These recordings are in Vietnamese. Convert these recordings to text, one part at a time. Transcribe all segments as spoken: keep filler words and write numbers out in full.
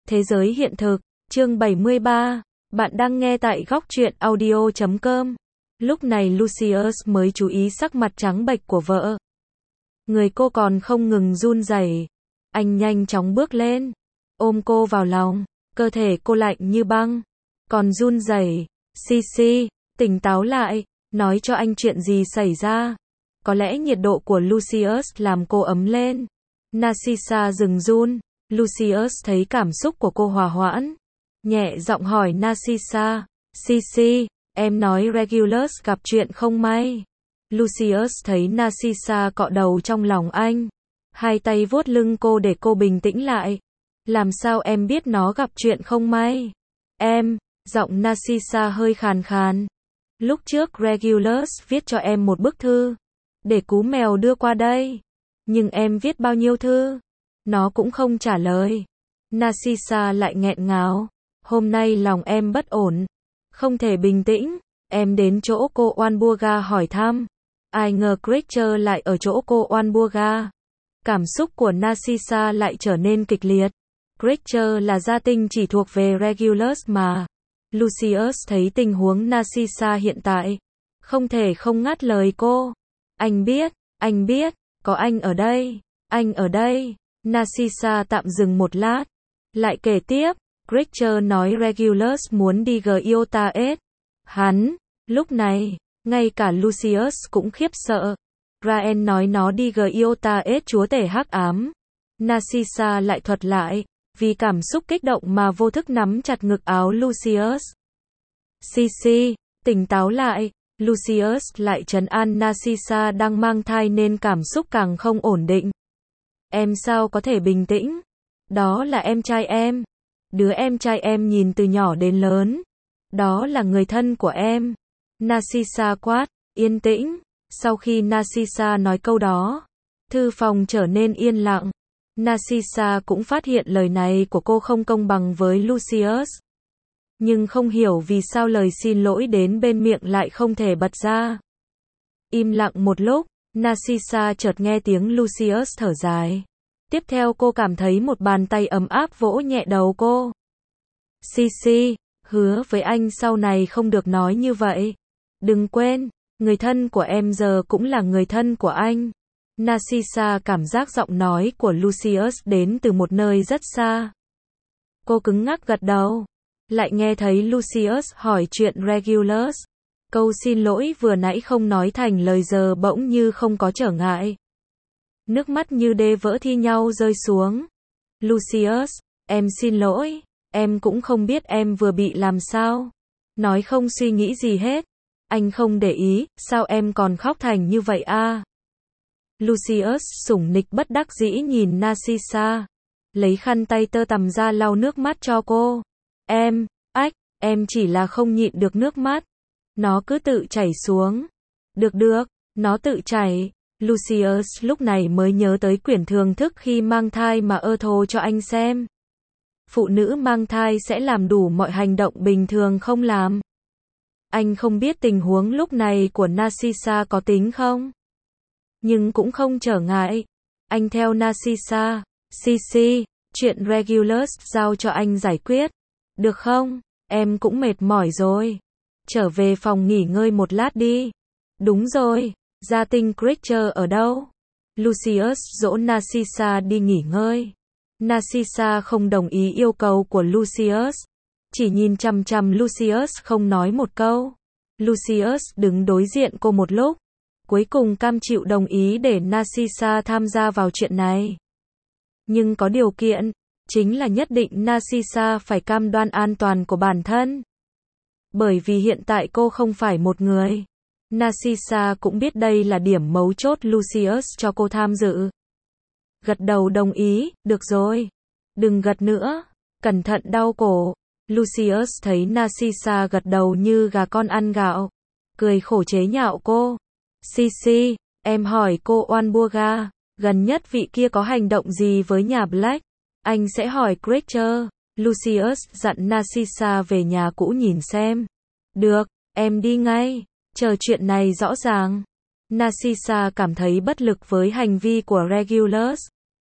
Thế giới hiện thực, chương bảy mươi ba, bạn đang nghe tại góc truyện audio chấm com. Lúc này Lucius mới chú ý sắc mặt trắng bệch của vợ. Người cô còn không ngừng run rẩy. Anh nhanh chóng bước lên, ôm cô vào lòng, cơ thể cô lạnh như băng, còn run rẩy. Sisi, tỉnh táo lại, nói cho anh chuyện gì xảy ra. Có lẽ nhiệt độ của Lucius làm cô ấm lên. Narcissa dừng run. Lucius thấy cảm xúc của cô hòa hoãn, nhẹ giọng hỏi Narcissa, Sisi, em nói Regulus gặp chuyện không may. Lucius thấy Narcissa cọ đầu trong lòng anh, hai tay vuốt lưng cô để cô bình tĩnh lại. Làm sao em biết nó gặp chuyện không may? Em, giọng Narcissa hơi khàn khàn. Lúc trước Regulus viết cho em một bức thư, để cú mèo đưa qua đây. Nhưng em viết bao nhiêu thư, nó cũng không trả lời. Narcissa lại nghẹn ngào. Hôm nay lòng em bất ổn, không thể bình tĩnh. Em đến chỗ cô Walburga hỏi thăm. Ai ngờ Creature lại ở chỗ cô Walburga. Cảm xúc của Narcissa lại trở nên kịch liệt. Creature là gia tinh chỉ thuộc về Regulus mà. Lucius thấy tình huống Narcissa hiện tại, không thể không ngắt lời cô. Anh biết, anh biết, có anh ở đây, anh ở đây. Narcissa tạm dừng một lát, lại kể tiếp. Creature nói Regulus muốn đi Giotaes. Hắn, lúc này, ngay cả Lucius cũng khiếp sợ. Raen nói nó đi Giotaes chúa tể hắc ám. Narcissa lại thuật lại, vì cảm xúc kích động mà vô thức nắm chặt ngực áo Lucius. Sisi, tỉnh táo lại. Lucius lại trấn an Narcissa đang mang thai nên cảm xúc càng không ổn định. Em sao có thể bình tĩnh? Đó là em trai em. Đứa em trai em nhìn từ nhỏ đến lớn. Đó là người thân của em. Narcissa quát, yên tĩnh. Sau khi Narcissa nói câu đó, thư phòng trở nên yên lặng. Narcissa cũng phát hiện lời này của cô không công bằng với Lucius. Nhưng không hiểu vì sao lời xin lỗi đến bên miệng lại không thể bật ra. Im lặng một lúc, Narcissa chợt nghe tiếng Lucius thở dài. Tiếp theo cô cảm thấy một bàn tay ấm áp vỗ nhẹ đầu cô. Sisi, hứa với anh sau này không được nói như vậy. Đừng quên, người thân của em giờ cũng là người thân của anh. Narcissa cảm giác giọng nói của Lucius đến từ một nơi rất xa. Cô cứng ngắc gật đầu. Lại nghe thấy Lucius hỏi chuyện Regulus. Câu xin lỗi vừa nãy không nói thành lời giờ bỗng như không có trở ngại. Nước mắt như đê vỡ thi nhau rơi xuống. Lucius, em xin lỗi, em cũng không biết em vừa bị làm sao. Nói không suy nghĩ gì hết. Anh không để ý, sao em còn khóc thành như vậy à? Lucius sủng nịch bất đắc dĩ nhìn Narcissa. Lấy khăn tay tơ tằm ra lau nước mắt cho cô. Em, ách, em chỉ là không nhịn được nước mắt. Nó cứ tự chảy xuống. Được được, nó tự chảy. Lucius lúc này mới nhớ tới quyển thường thức khi mang thai mà ơ thô cho anh xem. Phụ nữ mang thai sẽ làm đủ mọi hành động bình thường không làm. Anh không biết tình huống lúc này của Narcissa có tính không? Nhưng cũng không trở ngại. Anh theo Narcissa. Sisi, chuyện Regulus giao cho anh giải quyết. Được không? Em cũng mệt mỏi rồi. Trở về phòng nghỉ ngơi một lát đi. Đúng rồi, gia tinh Creature ở đâu? Lucius dỗ Narcissa đi nghỉ ngơi. Narcissa không đồng ý yêu cầu của Lucius. Chỉ nhìn chằm chằm Lucius không nói một câu. Lucius đứng đối diện cô một lúc. Cuối cùng cam chịu đồng ý để Narcissa tham gia vào chuyện này. Nhưng có điều kiện, chính là nhất định Narcissa phải cam đoan an toàn của bản thân. Bởi vì hiện tại cô không phải một người. Narcissa cũng biết đây là điểm mấu chốt Lucius cho cô tham dự. Gật đầu đồng ý, được rồi. Đừng gật nữa, cẩn thận đau cổ. Lucius thấy Narcissa gật đầu như gà con ăn gạo. Cười khổ chế nhạo cô. Sisi, em hỏi cô Walburga, gần nhất vị kia có hành động gì với nhà Black? Anh sẽ hỏi Creature. Lucius dặn Narcissa về nhà cũ nhìn xem. Được, em đi ngay. Chờ chuyện này rõ ràng. Narcissa cảm thấy bất lực với hành vi của Regulus.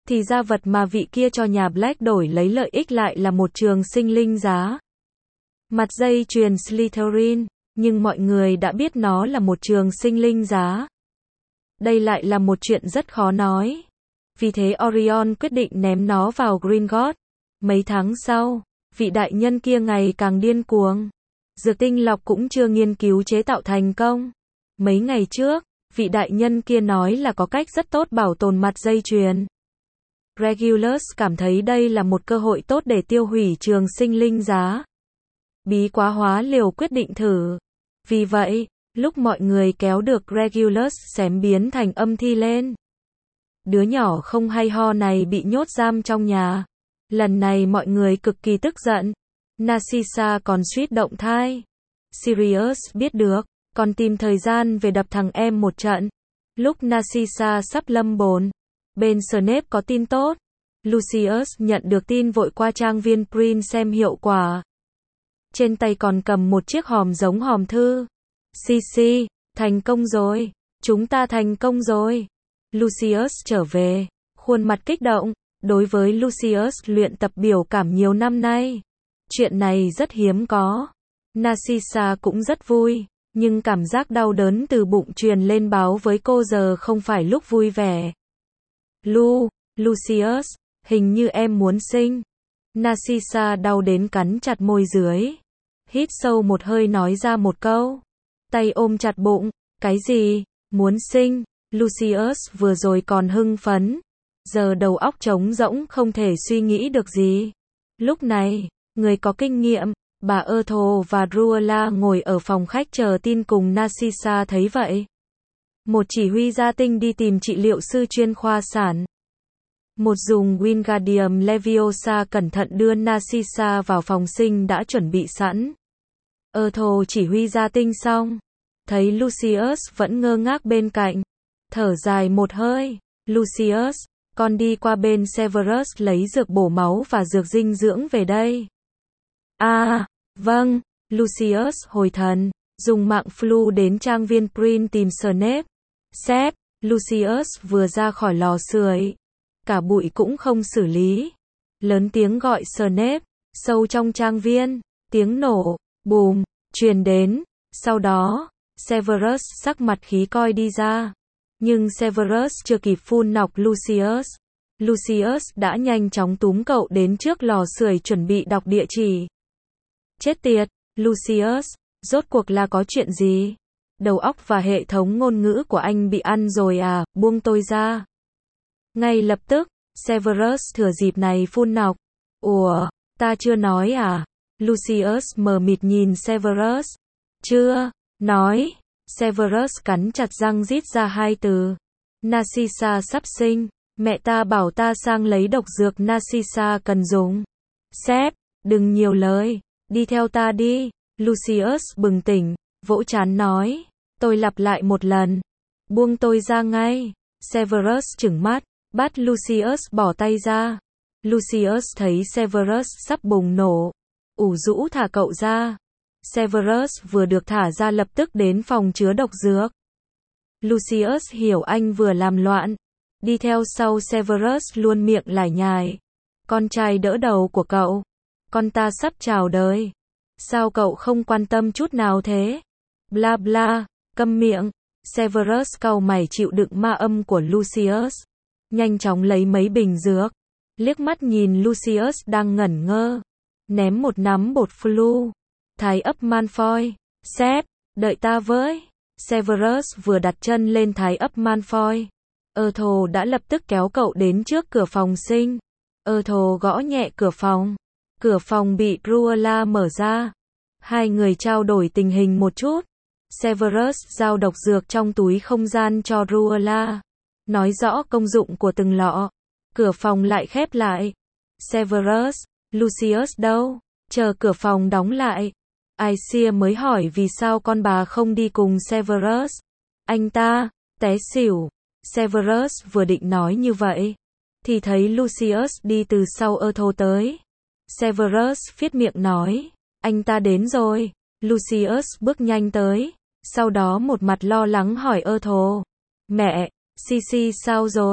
Thì ra vật mà vị kia cho nhà Black đổi lấy lợi ích lại là một trường sinh linh giá. Mặt dây chuyền Slytherin, nhưng mọi người đã biết nó là một trường sinh linh giá. Đây lại là một chuyện rất khó nói. Vì thế Orion quyết định ném nó vào Gringotts. Mấy tháng sau, vị đại nhân kia ngày càng điên cuồng. Dược tinh lọc cũng chưa nghiên cứu chế tạo thành công. Mấy ngày trước, vị đại nhân kia nói là có cách rất tốt bảo tồn mặt dây chuyền. Regulus cảm thấy đây là một cơ hội tốt để tiêu hủy trường sinh linh giá. Bí quá hóa liều quyết định thử. Vì vậy, lúc mọi người kéo được Regulus xém biến thành âm thi lên. Đứa nhỏ không hay ho này bị nhốt giam trong nhà. Lần này mọi người cực kỳ tức giận. Narcissa còn suýt động thai. Sirius biết được, còn tìm thời gian về đập thằng em một trận. Lúc Narcissa sắp lâm bồn, bên Snape có tin tốt. Lucius nhận được tin vội qua trang viên Prin xem hiệu quả. Trên tay còn cầm một chiếc hòm giống hòm thư. Sisi, thành công rồi. Chúng ta thành công rồi. Lucius trở về. Khuôn mặt kích động. Đối với Lucius luyện tập biểu cảm nhiều năm nay, chuyện này rất hiếm có. Narcissa cũng rất vui. Nhưng cảm giác đau đớn từ bụng truyền lên báo với cô giờ không phải lúc vui vẻ. Lu, Lucius, hình như em muốn sinh. Narcissa đau đến cắn chặt môi dưới. Hít sâu một hơi nói ra một câu. Tay ôm chặt bụng. Cái gì? Muốn sinh? Lucius vừa rồi còn hưng phấn. Giờ đầu óc trống rỗng không thể suy nghĩ được gì. Lúc này, người có kinh nghiệm, bà Ethel và Ruella ngồi ở phòng khách chờ tin cùng Narcissa thấy vậy. Một chỉ huy gia tinh đi tìm trị liệu sư chuyên khoa sản. Một dùng Wingardium Leviosa cẩn thận đưa Narcissa vào phòng sinh đã chuẩn bị sẵn. Ethel chỉ huy gia tinh xong. Thấy Lucius vẫn ngơ ngác bên cạnh. Thở dài một hơi. Lucius, con đi qua bên Severus lấy dược bổ máu và dược dinh dưỡng về đây. À, vâng. Lucius hồi thần, dùng mạng flu đến trang viên Prin tìm Snape. Sếp, Lucius vừa ra khỏi lò sưởi. Cả bụi cũng không xử lý. Lớn tiếng gọi Snape, sâu trong trang viên, tiếng nổ, bùm, truyền đến. Sau đó, Severus sắc mặt khí coi đi ra. Nhưng Severus chưa kịp phun nọc Lucius. Lucius đã nhanh chóng túm cậu đến trước lò sưởi chuẩn bị đọc địa chỉ. Chết tiệt, Lucius, rốt cuộc là có chuyện gì? Đầu óc và hệ thống ngôn ngữ của anh bị ăn rồi à, buông tôi ra. Ngay lập tức, Severus thừa dịp này phun nọc. Ủa, ta chưa nói à? Lucius mờ mịt nhìn Severus. Chưa, nói. Severus cắn chặt răng rít ra hai từ. Narcissa sắp sinh. Mẹ ta bảo ta sang lấy độc dược Narcissa cần dùng. Sếp, đừng nhiều lời. Đi theo ta đi. Lucius bừng tỉnh, vỗ trán nói. Tôi lặp lại một lần. Buông tôi ra ngay. Severus trừng mắt, bắt Lucius bỏ tay ra. Lucius thấy Severus sắp bùng nổ. Ủ rũ thả cậu ra. Severus vừa được thả ra lập tức đến phòng chứa độc dược. Lucius hiểu anh vừa làm loạn. Đi theo sau Severus luôn miệng lải nhải. Con trai đỡ đầu của cậu. Con ta sắp chào đời. Sao cậu không quan tâm chút nào thế? Bla bla, câm miệng. Severus cau mày chịu đựng ma âm của Lucius. Nhanh chóng lấy mấy bình dược. Liếc mắt nhìn Lucius đang ngẩn ngơ. Ném một nắm bột flu. Thái ấp Malfoy. Sếp, đợi ta với. Severus vừa đặt chân lên thái ấp Malfoy. Ethel đã lập tức kéo cậu đến trước cửa phòng sinh. Ethel gõ nhẹ cửa phòng. Cửa phòng bị Ruella mở ra. Hai người trao đổi tình hình một chút. Severus giao độc dược trong túi không gian cho Ruella. Nói rõ công dụng của từng lọ. Cửa phòng lại khép lại. Severus, Lucius đâu? Chờ cửa phòng đóng lại. Aisia mới hỏi vì sao con bà không đi cùng Severus. Anh ta, té xỉu. Severus vừa định nói như vậy. Thì thấy Lucius đi từ sau Ethel tới. Severus phết miệng nói. Anh ta đến rồi. Lucius bước nhanh tới. Sau đó một mặt lo lắng hỏi Ethel. Mẹ, Sisi sao rồi?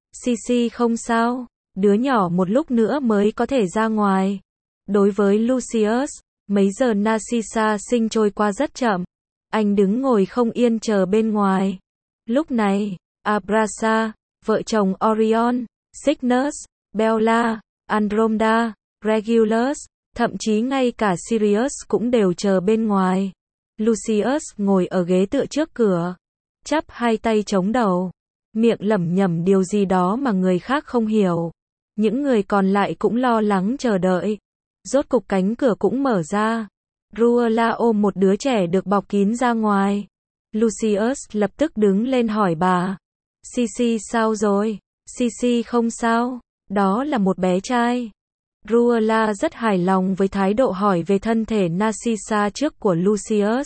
Sisi không sao, đứa nhỏ một lúc nữa mới có thể ra ngoài. Đối với Lucius, mấy giờ Narcissa sinh trôi qua rất chậm. Anh đứng ngồi không yên chờ bên ngoài. Lúc này, Abraxa, vợ chồng Orion, Cygnus, Bella, Andromeda, Regulus, thậm chí ngay cả Sirius cũng đều chờ bên ngoài. Lucius ngồi ở ghế tựa trước cửa, chắp hai tay chống đầu, miệng lẩm nhẩm điều gì đó mà người khác không hiểu. Những người còn lại cũng lo lắng chờ đợi. Rốt cục cánh cửa cũng mở ra. Ruola ôm một đứa trẻ được bọc kín ra ngoài. Lucius lập tức đứng lên hỏi bà. Sisi sao rồi? Sisi không sao. Đó là một bé trai. Ruola rất hài lòng với thái độ hỏi về thân thể Narcissa trước của Lucius.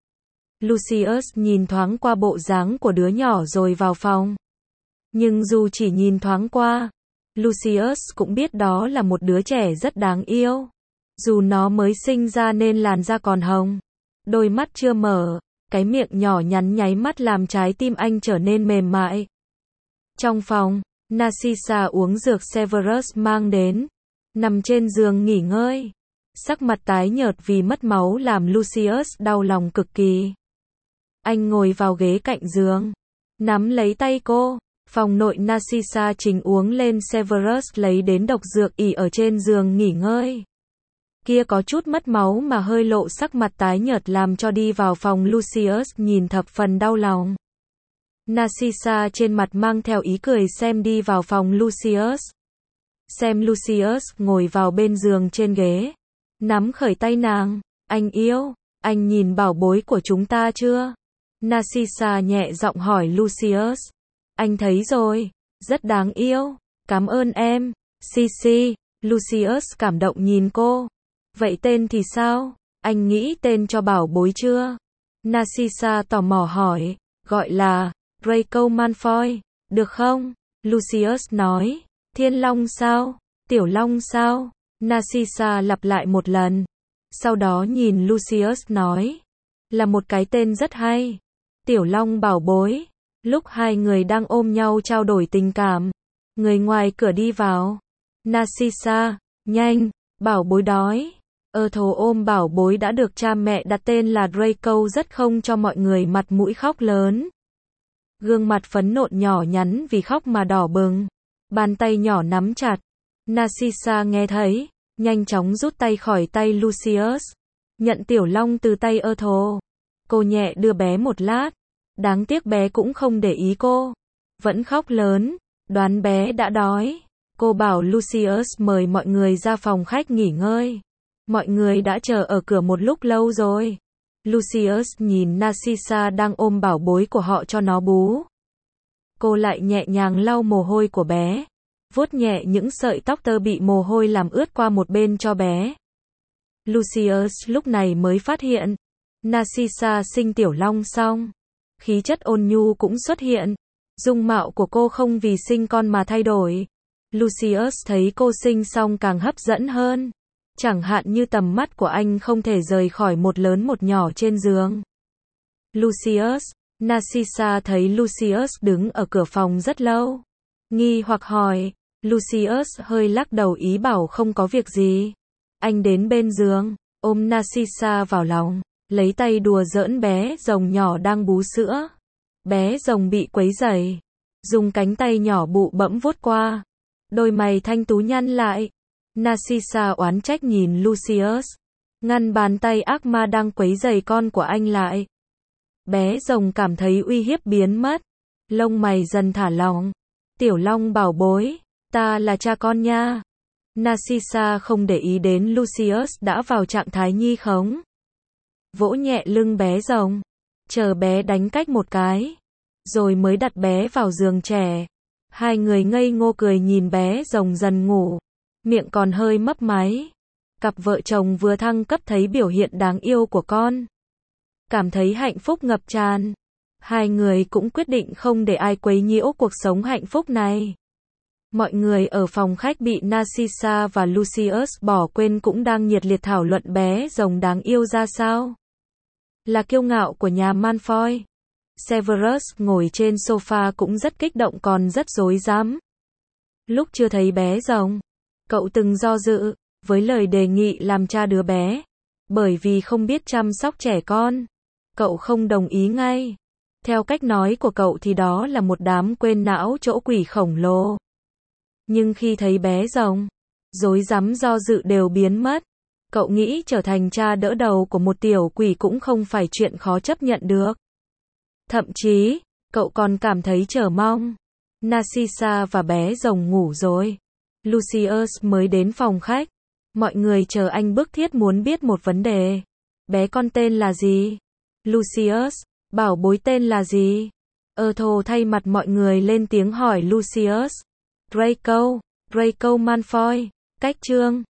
Lucius nhìn thoáng qua bộ dáng của đứa nhỏ rồi vào phòng. Nhưng dù chỉ nhìn thoáng qua, Lucius cũng biết đó là một đứa trẻ rất đáng yêu. Dù nó mới sinh ra nên làn da còn hồng, đôi mắt chưa mở, cái miệng nhỏ nhắn nháy mắt làm trái tim anh trở nên mềm mại. Trong phòng, Narcissa uống dược Severus mang đến, nằm trên giường nghỉ ngơi. Sắc mặt tái nhợt vì mất máu làm Lucius đau lòng cực kỳ. Anh ngồi vào ghế cạnh giường, nắm lấy tay cô. Phòng nội Narcissa trình uống lên Severus lấy đến độc dược ỉ ở trên giường nghỉ ngơi. Kia có chút mất máu mà hơi lộ sắc mặt tái nhợt làm cho đi vào phòng Lucius nhìn thập phần đau lòng. Narcissa trên mặt mang theo ý cười xem đi vào phòng Lucius. Xem Lucius ngồi vào bên giường trên ghế, nắm khởi tay nàng. Anh yêu, anh nhìn bảo bối của chúng ta chưa? Narcissa nhẹ giọng hỏi Lucius. Anh thấy rồi, rất đáng yêu, cảm ơn em, Sisi. Lucius cảm động nhìn cô. Vậy tên thì sao? Anh nghĩ tên cho bảo bối chưa? Narcissa tò mò hỏi. Gọi là Draco Malfoy, được không? Lucius nói. Thiên Long sao? Tiểu Long sao? Narcissa lặp lại một lần. Sau đó nhìn Lucius nói. Là một cái tên rất hay. Tiểu Long bảo bối. Lúc hai người đang ôm nhau trao đổi tình cảm, người ngoài cửa đi vào. Narcissa, nhanh, bảo bối đói. Ơ thồ ôm bảo bối đã được cha mẹ đặt tên là Draco rất không cho mọi người mặt mũi khóc lớn. Gương mặt phấn nộn nhỏ nhắn vì khóc mà đỏ bừng. Bàn tay nhỏ nắm chặt. Narcissa nghe thấy, nhanh chóng rút tay khỏi tay Lucius. Nhận Tiểu Long từ tay Ơ thồ. Cô nhẹ đưa bé một lát. Đáng tiếc bé cũng không để ý cô. Vẫn khóc lớn, đoán bé đã đói. Cô bảo Lucius mời mọi người ra phòng khách nghỉ ngơi. Mọi người đã chờ ở cửa một lúc lâu rồi. Lucius nhìn Narcissa đang ôm bảo bối của họ cho nó bú. Cô lại nhẹ nhàng lau mồ hôi của bé. Vuốt nhẹ những sợi tóc tơ bị mồ hôi làm ướt qua một bên cho bé. Lucius lúc này mới phát hiện. Narcissa sinh Tiểu Long xong. Khí chất ôn nhu cũng xuất hiện. Dung mạo của cô không vì sinh con mà thay đổi. Lucius thấy cô sinh xong càng hấp dẫn hơn. Chẳng hạn như tầm mắt của anh không thể rời khỏi một lớn một nhỏ trên giường. Lucius, Narcissa thấy Lucius đứng ở cửa phòng rất lâu. Nghi hoặc hỏi. Lucius hơi lắc đầu ý bảo không có việc gì. Anh đến bên giường, ôm Narcissa vào lòng. Lấy tay đùa giỡn bé rồng nhỏ đang bú sữa. Bé rồng bị quấy rầy. Dùng cánh tay nhỏ bụ bẫm vuốt qua. Đôi mày thanh tú nhăn lại. Narcissa oán trách nhìn Lucius. Ngăn bàn tay ác ma đang quấy rầy con của anh lại. Bé rồng cảm thấy uy hiếp biến mất. Lông mày dần thả lỏng. Tiểu Long bảo bối. Ta là cha con nha. Narcissa không để ý đến Lucius đã vào trạng thái nhi khống. Vỗ nhẹ lưng bé rồng, chờ bé đánh cách một cái, rồi mới đặt bé vào giường trẻ. Hai người ngây ngô cười nhìn bé rồng dần ngủ, miệng còn hơi mấp máy. Cặp vợ chồng vừa thăng cấp thấy biểu hiện đáng yêu của con, cảm thấy hạnh phúc ngập tràn. Hai người cũng quyết định không để ai quấy nhiễu cuộc sống hạnh phúc này. Mọi người ở phòng khách bị Narcissa và Lucius bỏ quên cũng đang nhiệt liệt thảo luận bé rồng đáng yêu ra sao. Là kiêu ngạo của nhà Malfoy. Severus ngồi trên sofa cũng rất kích động còn rất rối rắm. Lúc chưa thấy bé rồng, cậu từng do dự với lời đề nghị làm cha đứa bé, bởi vì không biết chăm sóc trẻ con. Cậu không đồng ý ngay. Theo cách nói của cậu thì đó là một đám quên não chỗ quỷ khổng lồ. Nhưng khi thấy bé rồng, rối rắm do dự đều biến mất. Cậu nghĩ trở thành cha đỡ đầu của một tiểu quỷ cũng không phải chuyện khó chấp nhận được. Thậm chí, cậu còn cảm thấy chờ mong. Narcissa và bé rồng ngủ rồi. Lucius mới đến phòng khách. Mọi người chờ anh bức thiết muốn biết một vấn đề. Bé con tên là gì? Lucius, bảo bối tên là gì? Arthur thay mặt mọi người lên tiếng hỏi Lucius. Draco, Draco Malfoy. Cách chương